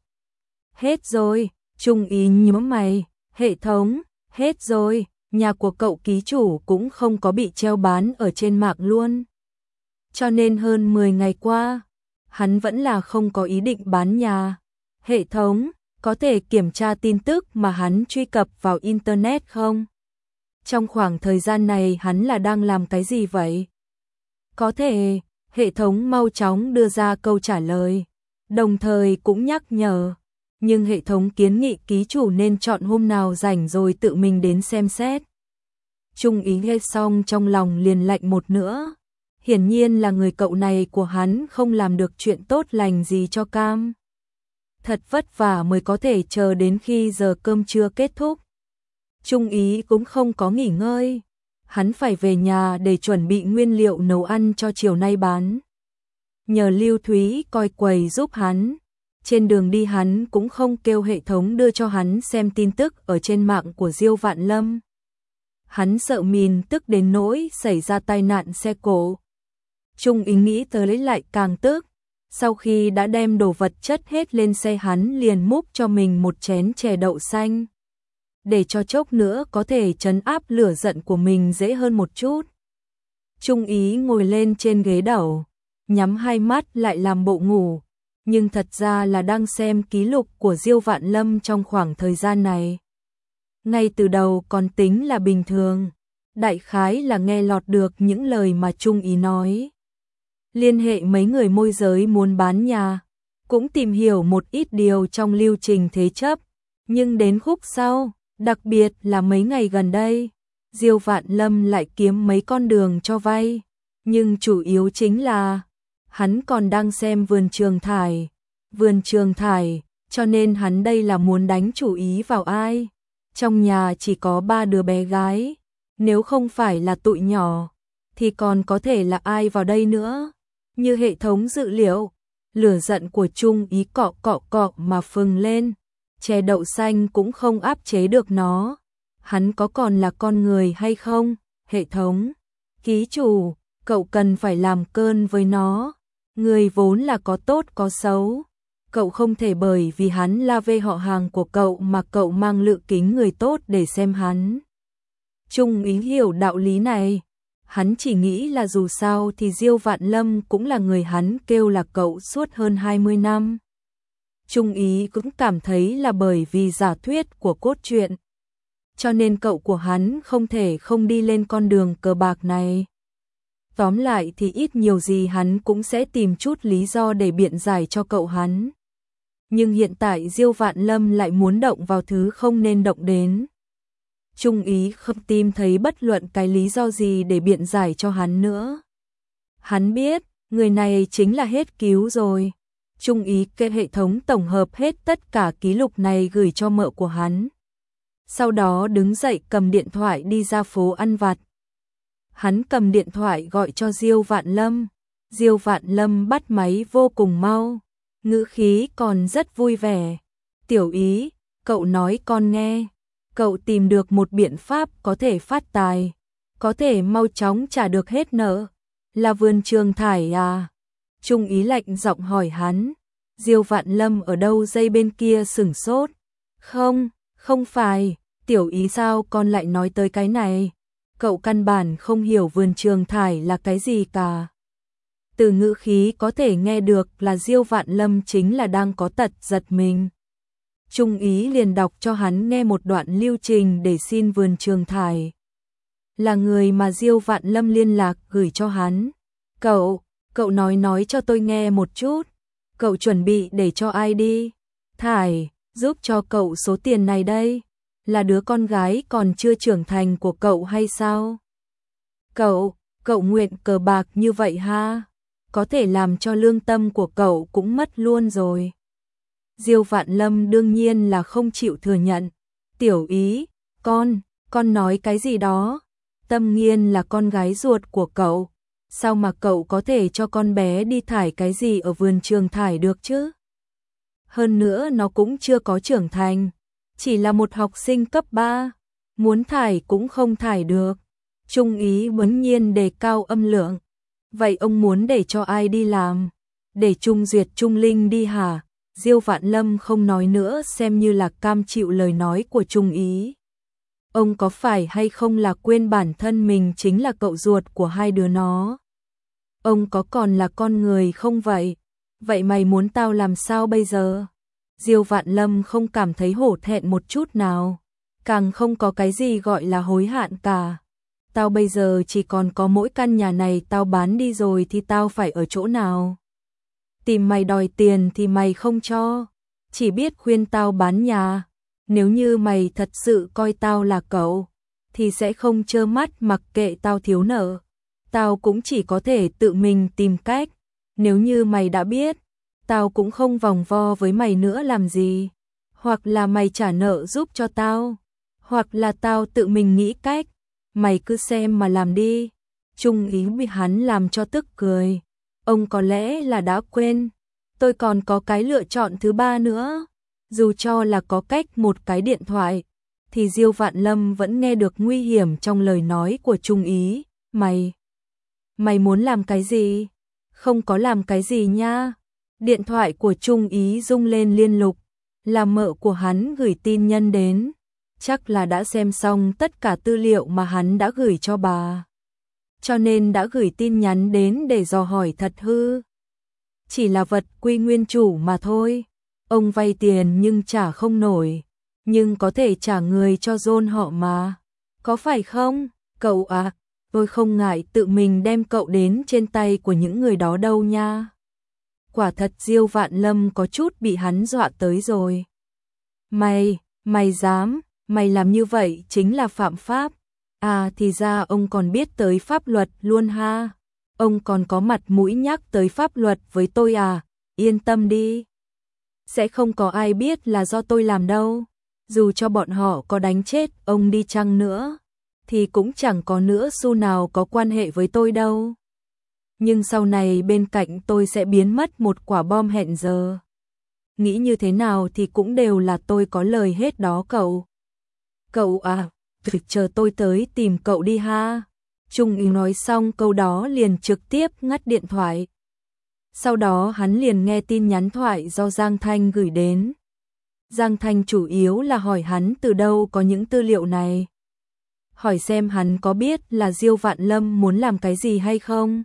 Hết rồi, Trung Ý nhướng mày, hệ thống, hết rồi, nhà của cậu ký chủ cũng không có bị treo bán ở trên mạng luôn. Cho nên hơn 10 ngày qua, hắn vẫn là không có ý định bán nhà. Hệ thống, có thể kiểm tra tin tức mà hắn truy cập vào Internet không? Trong khoảng thời gian này hắn là đang làm cái gì vậy? Có thể, hệ thống mau chóng đưa ra câu trả lời. đồng thời cũng nhắc nhở. Nhưng hệ thống kiến nghị ký chủ nên chọn hôm nào rảnh rồi tự mình đến xem xét. Trung Ý nghe xong trong lòng liền lạnh một nữa. Hiển nhiên là người cậu này của hắn không làm được chuyện tốt lành gì cho Cam. Thật vất vả mới có thể chờ đến khi giờ cơm trưa kết thúc. Trung Ý cũng không có nghỉ ngơi. Hắn phải về nhà để chuẩn bị nguyên liệu nấu ăn cho chiều nay bán. Nhờ Lưu Thúy coi quầy giúp hắn. Trên đường đi hắn cũng không kêu hệ thống đưa cho hắn xem tin tức ở trên mạng của Diêu Vạn Lâm. Hắn sợ mìn tức đến nỗi xảy ra tai nạn xe cộ. Trung Ý nghĩ tới lấy lại càng tức. Sau khi đã đem đồ vật chất hết lên xe hắn liền múc cho mình một chén chè đậu xanh. Để cho chốc nữa có thể trấn áp lửa giận của mình dễ hơn một chút. Trung Ý ngồi lên trên ghế đầu, nhắm hai mắt lại làm bộ ngủ. Nhưng thật ra là đang xem ký lục của Diêu Vạn Lâm trong khoảng thời gian này. Ngay từ đầu còn tính là bình thường. Đại khái là nghe lọt được những lời mà Trung Ý nói. Liên hệ mấy người môi giới muốn bán nhà. Cũng tìm hiểu một ít điều trong lưu trình thế chấp. Nhưng đến khúc sau, đặc biệt là mấy ngày gần đây, Diêu Vạn Lâm lại kiếm mấy con đường cho vay. Nhưng chủ yếu chính là hắn còn đang xem vườn trường thải, cho nên hắn đây là muốn đánh chủ ý vào ai. Trong nhà chỉ có 3 đứa bé gái, nếu không phải là tụi nhỏ, thì còn có thể là ai vào đây nữa. Như hệ thống dự liệu, lửa giận của Trung Ý cọ cọ mà phừng lên, chè đậu xanh cũng không áp chế được nó. Hắn có còn là con người hay không? Hệ thống, ký chủ, cậu cần phải làm cơn với nó. Người vốn là có tốt có xấu. Cậu không thể bởi vì hắn là về họ hàng của cậu mà cậu mang lự kính người tốt để xem hắn. Trung Ý hiểu đạo lý này. Hắn chỉ nghĩ là dù sao thì Diêu Vạn Lâm cũng là người hắn kêu là cậu suốt hơn 20 năm. Trung Ý cũng cảm thấy là bởi vì giả thuyết của cốt truyện, cho nên cậu của hắn không thể không đi lên con đường cờ bạc này. Tóm lại thì ít nhiều gì hắn cũng sẽ tìm chút lý do để biện giải cho cậu hắn. Nhưng hiện tại Diêu Vạn Lâm lại muốn động vào thứ không nên động đến. Trung Ý không tìm thấy bất luận cái lý do gì để biện giải cho hắn nữa. Hắn biết, người này chính là hết cứu rồi. Trung Ý kê hệ thống tổng hợp hết tất cả ký lục này gửi cho mợ của hắn. Sau đó đứng dậy cầm điện thoại đi ra phố ăn vặt. Hắn cầm điện thoại gọi cho Diêu Vạn Lâm. Diêu Vạn Lâm bắt máy vô cùng mau, ngữ khí còn rất vui vẻ. Tiểu Ý, cậu nói con nghe. Cậu tìm được một biện pháp có thể phát tài, có thể mau chóng trả được hết nợ. Là vườn trường thải à? Trung Ý lạnh giọng hỏi hắn. Diêu Vạn Lâm ở đâu dây bên kia sửng sốt. Không phải. Tiểu Ý sao con lại nói tới cái này? Cậu căn bản không hiểu vườn trường thải là cái gì cả. Từ ngữ khí có thể nghe được là Diêu Vạn Lâm chính là đang có tật giật mình. Trung Ý liền đọc cho hắn nghe một đoạn lưu trình để xin vườn trường thải. Là người mà Diêu Vạn Lâm liên lạc gửi cho hắn. Cậu nói cho tôi nghe một chút. Cậu chuẩn bị để cho ai đi? Thải, giúp cho cậu số tiền này đây. Là đứa con gái còn chưa trưởng thành của cậu hay sao? Cậu nguyện cờ bạc như vậy ha? Có thể làm cho lương tâm của cậu cũng mất luôn rồi. Diêu Vạn Lâm đương nhiên là không chịu thừa nhận. Tiểu Ý, con nói cái gì đó? Tâm Nghiên là con gái ruột của cậu. Sao mà cậu có thể cho con bé đi thải cái gì ở vườn trường thải được chứ? Hơn nữa nó cũng chưa có trưởng thành. Chỉ là một học sinh cấp 3. Muốn thải cũng không thải được. Trung Ý bỗng nhiên đề cao âm lượng. Vậy ông muốn để cho ai đi làm? Để Trung Duyệt Trung Linh đi hả? Diêu Vạn Lâm không nói nữa xem như là cam chịu lời nói của Trung Ý. Ông có phải hay không là quên bản thân mình chính là cậu ruột của hai đứa nó? Ông có còn là con người không vậy? Vậy mày muốn tao làm sao bây giờ? Diêu Vạn Lâm không cảm thấy hổ thẹn một chút nào. Càng không có cái gì gọi là hối hận cả. Tao bây giờ chỉ còn có mỗi căn nhà này, tao bán đi rồi thì tao phải ở chỗ nào? tìm mày đòi tiền thì mày không cho, chỉ biết khuyên tao bán nhà. Nếu như mày thật sự coi tao là cậu, thì sẽ không trơ mắt mặc kệ tao thiếu nợ. Tao cũng chỉ có thể tự mình tìm cách. Nếu như mày đã biết, tao cũng không vòng vo với mày nữa làm gì. Hoặc là mày trả nợ giúp cho tao, hoặc là tao tự mình nghĩ cách. Mày cứ xem mà làm đi. Trung Ý bị hắn làm cho tức cười. Ông có lẽ là đã quên, tôi còn có cái lựa chọn thứ ba nữa. Dù cho là có cách một cái điện thoại, thì Diêu Vạn Lâm vẫn nghe được nguy hiểm trong lời nói của Trung Ý. Mày muốn làm cái gì? Không có làm cái gì nha. Điện thoại của Trung Ý rung lên liên lục, là mợ của hắn gửi tin nhân đến. Chắc là đã xem xong tất cả tư liệu mà hắn đã gửi cho bà, cho nên đã gửi tin nhắn đến để dò hỏi thật hư. Chỉ là vật quy nguyên chủ mà thôi. Ông vay tiền nhưng trả không nổi, nhưng có thể trả người cho John họ mà. Có phải không, cậu à? Tôi không ngại tự mình đem cậu đến trên tay của những người đó đâu nha. Quả thật Diêu Vạn Lâm có chút bị hắn dọa tới rồi. Mày dám, mày làm như vậy chính là phạm pháp. À thì ra ông còn biết tới pháp luật luôn ha. Ông còn có mặt mũi nhắc tới pháp luật với tôi à? Yên tâm đi, sẽ không có ai biết là do tôi làm đâu. Dù cho bọn họ có đánh chết ông đi chăng nữa, thì cũng chẳng có nữa xu nào có quan hệ với tôi đâu. Nhưng sau này bên cạnh tôi sẽ biến mất một quả bom hẹn giờ. Nghĩ như thế nào thì cũng đều là tôi có lời hết đó cậu. Cậu à, chờ tôi tới tìm cậu đi ha. Trung Ý nói xong câu đó liền trực tiếp ngắt điện thoại. Sau đó hắn liền nghe tin nhắn thoại do Giang Thanh gửi đến. Giang Thanh chủ yếu là hỏi hắn từ đâu có những tư liệu này. Hỏi xem hắn có biết là Diêu Vạn Lâm muốn làm cái gì hay không.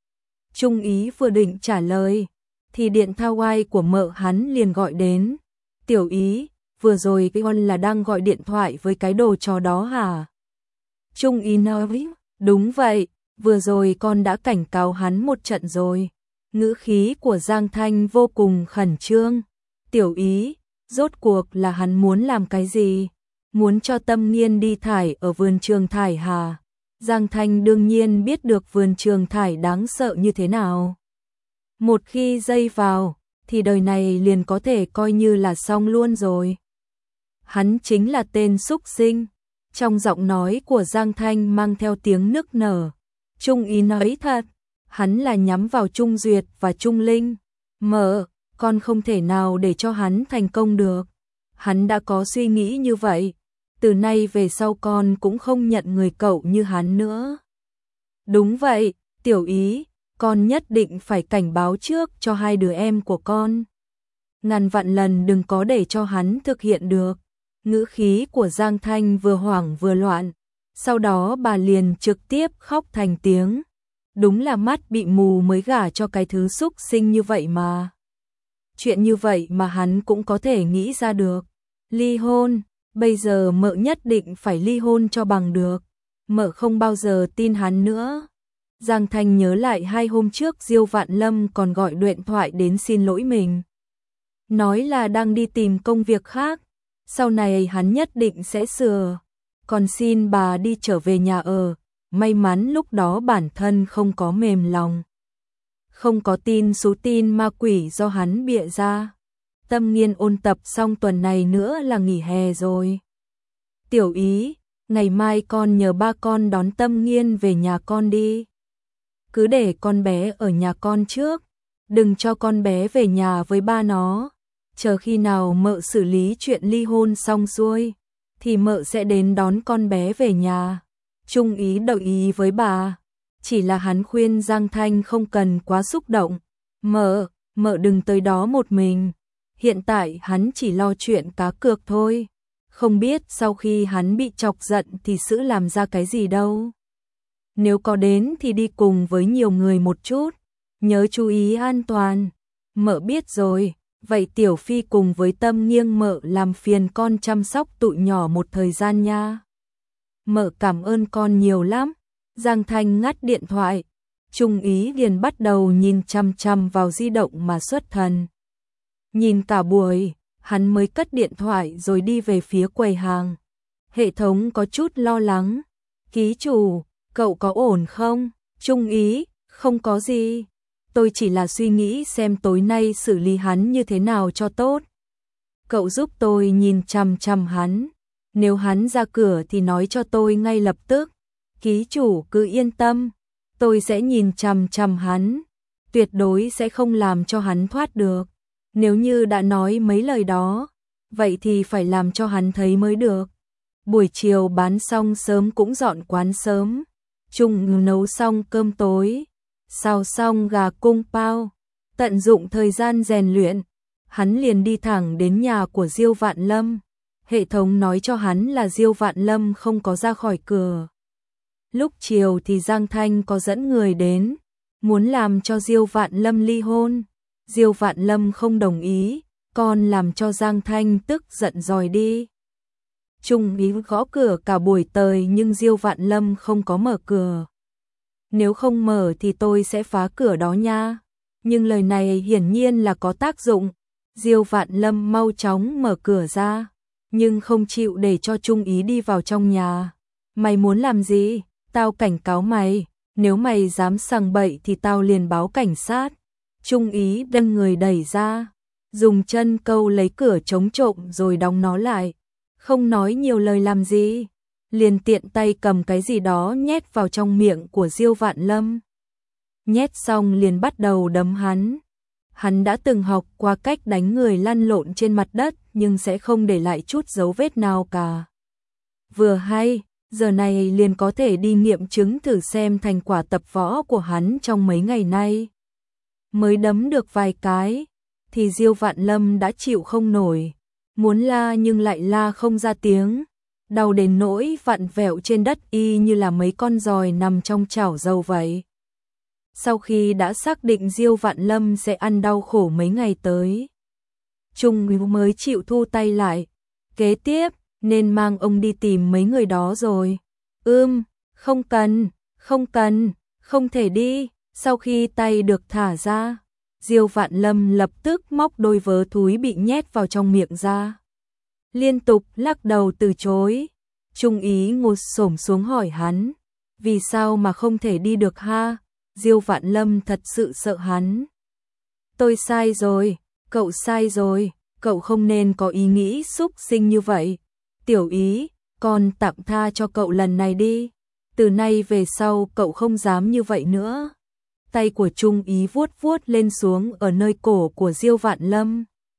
Trung Ý vừa định trả lời, thì điện thao oai của mợ hắn liền gọi đến. Tiểu Ý, vừa rồi cái con là đang gọi điện thoại với cái đồ chó đó hả? Trung Ý nói, đúng vậy, vừa rồi con đã cảnh cáo hắn một trận rồi. Ngữ khí của Giang Thanh vô cùng khẩn trương. Tiểu Ý, rốt cuộc là hắn muốn làm cái gì? Muốn cho Tâm Nghiên đi thải ở vườn trường thải hà? Giang Thanh đương nhiên biết được vườn trường thải đáng sợ như thế nào. Một khi dây vào, thì đời này liền có thể coi như là xong luôn rồi. Hắn chính là tên súc sinh. Trong giọng nói của Giang Thanh mang theo tiếng nức nở. Trung Ý nói thật, hắn là nhắm vào Trung Duyệt và Trung Linh. Mợ, con không thể nào để cho hắn thành công được. Hắn đã có suy nghĩ như vậy. Từ nay về sau con cũng không nhận người cậu như hắn nữa. Đúng vậy, Tiểu Ý, con nhất định phải cảnh báo trước cho hai đứa em của con. Ngàn vạn lần đừng có để cho hắn thực hiện được. Ngữ khí của Giang Thanh vừa hoảng vừa loạn. Sau đó bà liền trực tiếp khóc thành tiếng. Đúng là mắt bị mù mới gả cho cái thứ xúc sinh như vậy mà. Chuyện như vậy mà hắn cũng có thể nghĩ ra được. Ly hôn, bây giờ mợ nhất định phải ly hôn cho bằng được. Mợ không bao giờ tin hắn nữa. Giang Thanh nhớ lại 2 hôm trước Diêu Vạn Lâm còn gọi điện thoại đến xin lỗi mình. Nói là đang đi tìm công việc khác. Sau này hắn nhất định sẽ sửa. Còn xin bà đi trở về nhà ở. May mắn lúc đó bản thân không có mềm lòng. Không có tin số tin ma quỷ do hắn bịa ra. Tâm Nghiên ôn tập xong tuần này nữa là nghỉ hè rồi. Tiểu Ý, ngày mai con nhờ ba con đón Tâm Nghiên về nhà con đi. Cứ để con bé ở nhà con trước. Đừng cho con bé về nhà với ba nó. Chờ khi nào mợ xử lý chuyện ly hôn xong xuôi, thì mợ sẽ đến đón con bé về nhà. Trung Ý đồng ý với bà. Chỉ là hắn khuyên Giang Thanh không cần quá xúc động. Mợ đừng tới đó một mình. Hiện tại hắn chỉ lo chuyện cá cược thôi. Không biết sau khi hắn bị chọc giận thì xử làm ra cái gì đâu. Nếu có đến thì đi cùng với nhiều người một chút. Nhớ chú ý an toàn. Mợ biết rồi. Vậy Tiểu Phi cùng với Tâm Nghiên mợ làm phiền con chăm sóc tụi nhỏ một thời gian nha. Mợ cảm ơn con nhiều lắm. Giang Thanh ngắt điện thoại. Trung Ý liền bắt đầu nhìn chằm chằm vào di động mà xuất thần. Nhìn cả buổi, hắn mới cất điện thoại rồi đi về phía quầy hàng. Hệ thống có chút lo lắng. Ký chủ, cậu có ổn không? Trung Ý, không có gì. Tôi chỉ là suy nghĩ xem tối nay xử lý hắn như thế nào cho tốt. Cậu giúp tôi nhìn chằm chằm hắn. Nếu hắn ra cửa thì nói cho tôi ngay lập tức. Ký chủ cứ yên tâm. Tôi sẽ nhìn chằm chằm hắn. Tuyệt đối sẽ không làm cho hắn thoát được. Nếu như đã nói mấy lời đó, vậy thì phải làm cho hắn thấy mới được. Buổi chiều bán xong sớm cũng dọn quán sớm. Trung nấu xong cơm tối, xào xong gà cung pao, tận dụng thời gian rèn luyện, hắn liền đi thẳng đến nhà của Diêu Vạn Lâm. Hệ thống nói cho hắn là Diêu Vạn Lâm không có ra khỏi cửa. Lúc chiều thì Giang Thanh có dẫn người đến, muốn làm cho Diêu Vạn Lâm ly hôn. Diêu Vạn Lâm không đồng ý, còn làm cho Giang Thanh tức giận dòi đi. Trung Ý gõ cửa cả buổi tời nhưng Diêu Vạn Lâm không có mở cửa. Nếu không mở thì tôi sẽ phá cửa đó nha. Nhưng lời này hiển nhiên là có tác dụng. Diêu Vạn Lâm mau chóng mở cửa ra, nhưng không chịu để cho Trung Ý đi vào trong nhà. Mày muốn làm gì? Tao cảnh cáo mày, nếu mày dám sằng bậy thì tao liền báo cảnh sát. Trung Ý đem người đẩy ra, dùng chân câu lấy cửa chống trộm rồi đóng nó lại. Không nói nhiều lời làm gì, liền tiện tay cầm cái gì đó nhét vào trong miệng của Diêu Vạn Lâm. Nhét xong liền bắt đầu đấm hắn. Hắn đã từng học qua cách đánh người lăn lộn trên mặt đất nhưng sẽ không để lại chút dấu vết nào cả. Vừa hay, giờ này liền có thể đi nghiệm chứng thử xem thành quả tập võ của hắn trong mấy ngày nay. Mới đấm được vài cái, thì Diêu Vạn Lâm đã chịu không nổi. Muốn la nhưng lại la không ra tiếng. Đau đến nỗi vặn vẹo trên đất y như là mấy con giòi nằm trong chảo dầu vậy. Sau khi đã xác định Diêu Vạn Lâm sẽ ăn đau khổ mấy ngày tới, Trung mới chịu thu tay lại. Kế tiếp, nên mang ông đi tìm mấy người đó rồi. Không cần, không thể đi. Sau khi tay được thả ra, Diêu Vạn Lâm lập tức móc đôi vớ thúi bị nhét vào trong miệng ra. Liên tục lắc đầu từ chối. Trung Ý ngồi xổm xuống hỏi hắn, vì sao mà không thể đi được ha? Diêu Vạn Lâm thật sự sợ hắn. Tôi sai rồi, cậu sai rồi, cậu không nên có ý nghĩ xúc sinh như vậy. Tiểu Ý, con tạm tha cho cậu lần này đi. Từ nay về sau cậu không dám như vậy nữa. Tay của Trung Ý vuốt vuốt lên xuống ở nơi cổ của Diêu Vạn Lâm.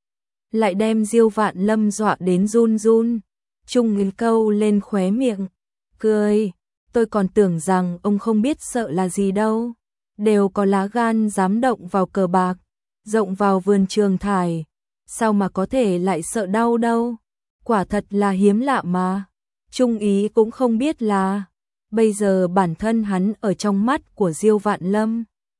Lại đem Diêu Vạn Lâm dọa đến run run. Trung Ý câu lên khóe miệng, cười. Tôi còn tưởng rằng ông không biết sợ là gì đâu. Đều có lá gan dám động vào cờ bạc, rộng vào vườn trường thải. Sao mà có thể lại sợ đau đâu. Quả thật là hiếm lạ mà. Trung Ý cũng không biết là bây giờ bản thân hắn ở trong mắt của Diêu Vạn Lâm,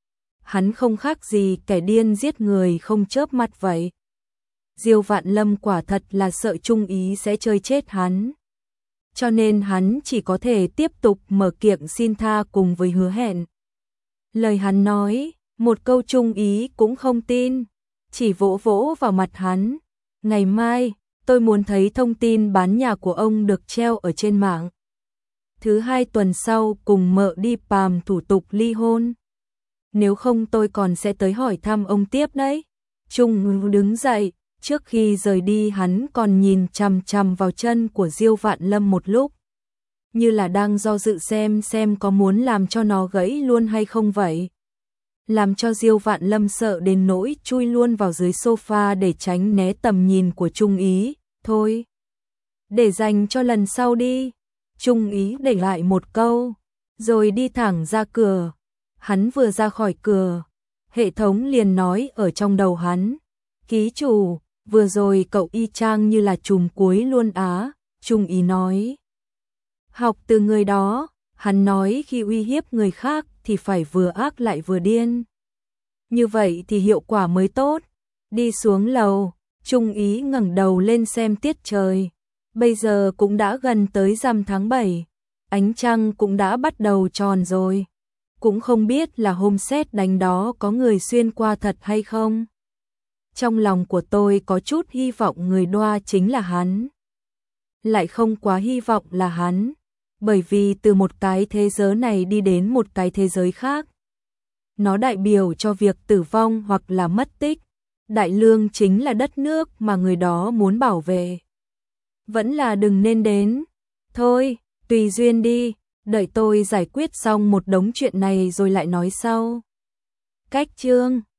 hắn không khác gì kẻ điên giết người không chớp mắt vậy. Diêu Vạn Lâm quả thật là sợ Trung Ý sẽ chơi chết hắn. Cho nên hắn chỉ có thể tiếp tục mở kiệng xin tha cùng với hứa hẹn. Lời hắn nói, một câu Trung Ý cũng không tin, chỉ vỗ vỗ vào mặt hắn. Ngày mai, tôi muốn thấy thông tin bán nhà của ông được treo ở trên mạng. Thứ 2 tuần sau cùng mợ đi làm thủ tục ly hôn. Nếu không tôi còn sẽ tới hỏi thăm ông tiếp đấy. Trung đứng dậy, trước khi rời đi hắn còn nhìn chằm chằm vào chân của Diêu Vạn Lâm một lúc. Như là đang do dự xem có muốn làm cho nó gãy luôn hay không vậy. Làm cho Diêu Vạn Lâm sợ đến nỗi chui luôn vào dưới sofa để tránh né tầm nhìn của Trung Ý. Thôi, để dành cho lần sau đi. Trung Ý để lại một câu, rồi đi thẳng ra cửa. Hắn vừa ra khỏi cửa, hệ thống liền nói ở trong đầu hắn. Ký chủ, vừa rồi cậu y chang như là trùm cuối luôn á. Trung Ý nói. Học từ người đó, hắn nói khi uy hiếp người khác thì phải vừa ác lại vừa điên. Như vậy thì hiệu quả mới tốt. Đi xuống lầu, Trung Ý ngẩng đầu lên xem tiết trời. Bây giờ cũng đã gần tới rằm tháng 7, ánh trăng cũng đã bắt đầu tròn rồi. cũng không biết là hôm sét đánh đó có người xuyên qua thật hay không. Trong lòng của tôi có chút hy vọng người đoa chính là hắn. Lại không quá hy vọng là hắn, bởi vì từ một cái thế giới này đi đến một cái thế giới khác, nó đại biểu cho việc tử vong hoặc là mất tích. Đại lương chính là đất nước mà người đó muốn bảo vệ. Vẫn là đừng nên đến. Thôi, tùy duyên đi, đợi tôi giải quyết xong một đống chuyện này rồi lại nói sau. Cách chương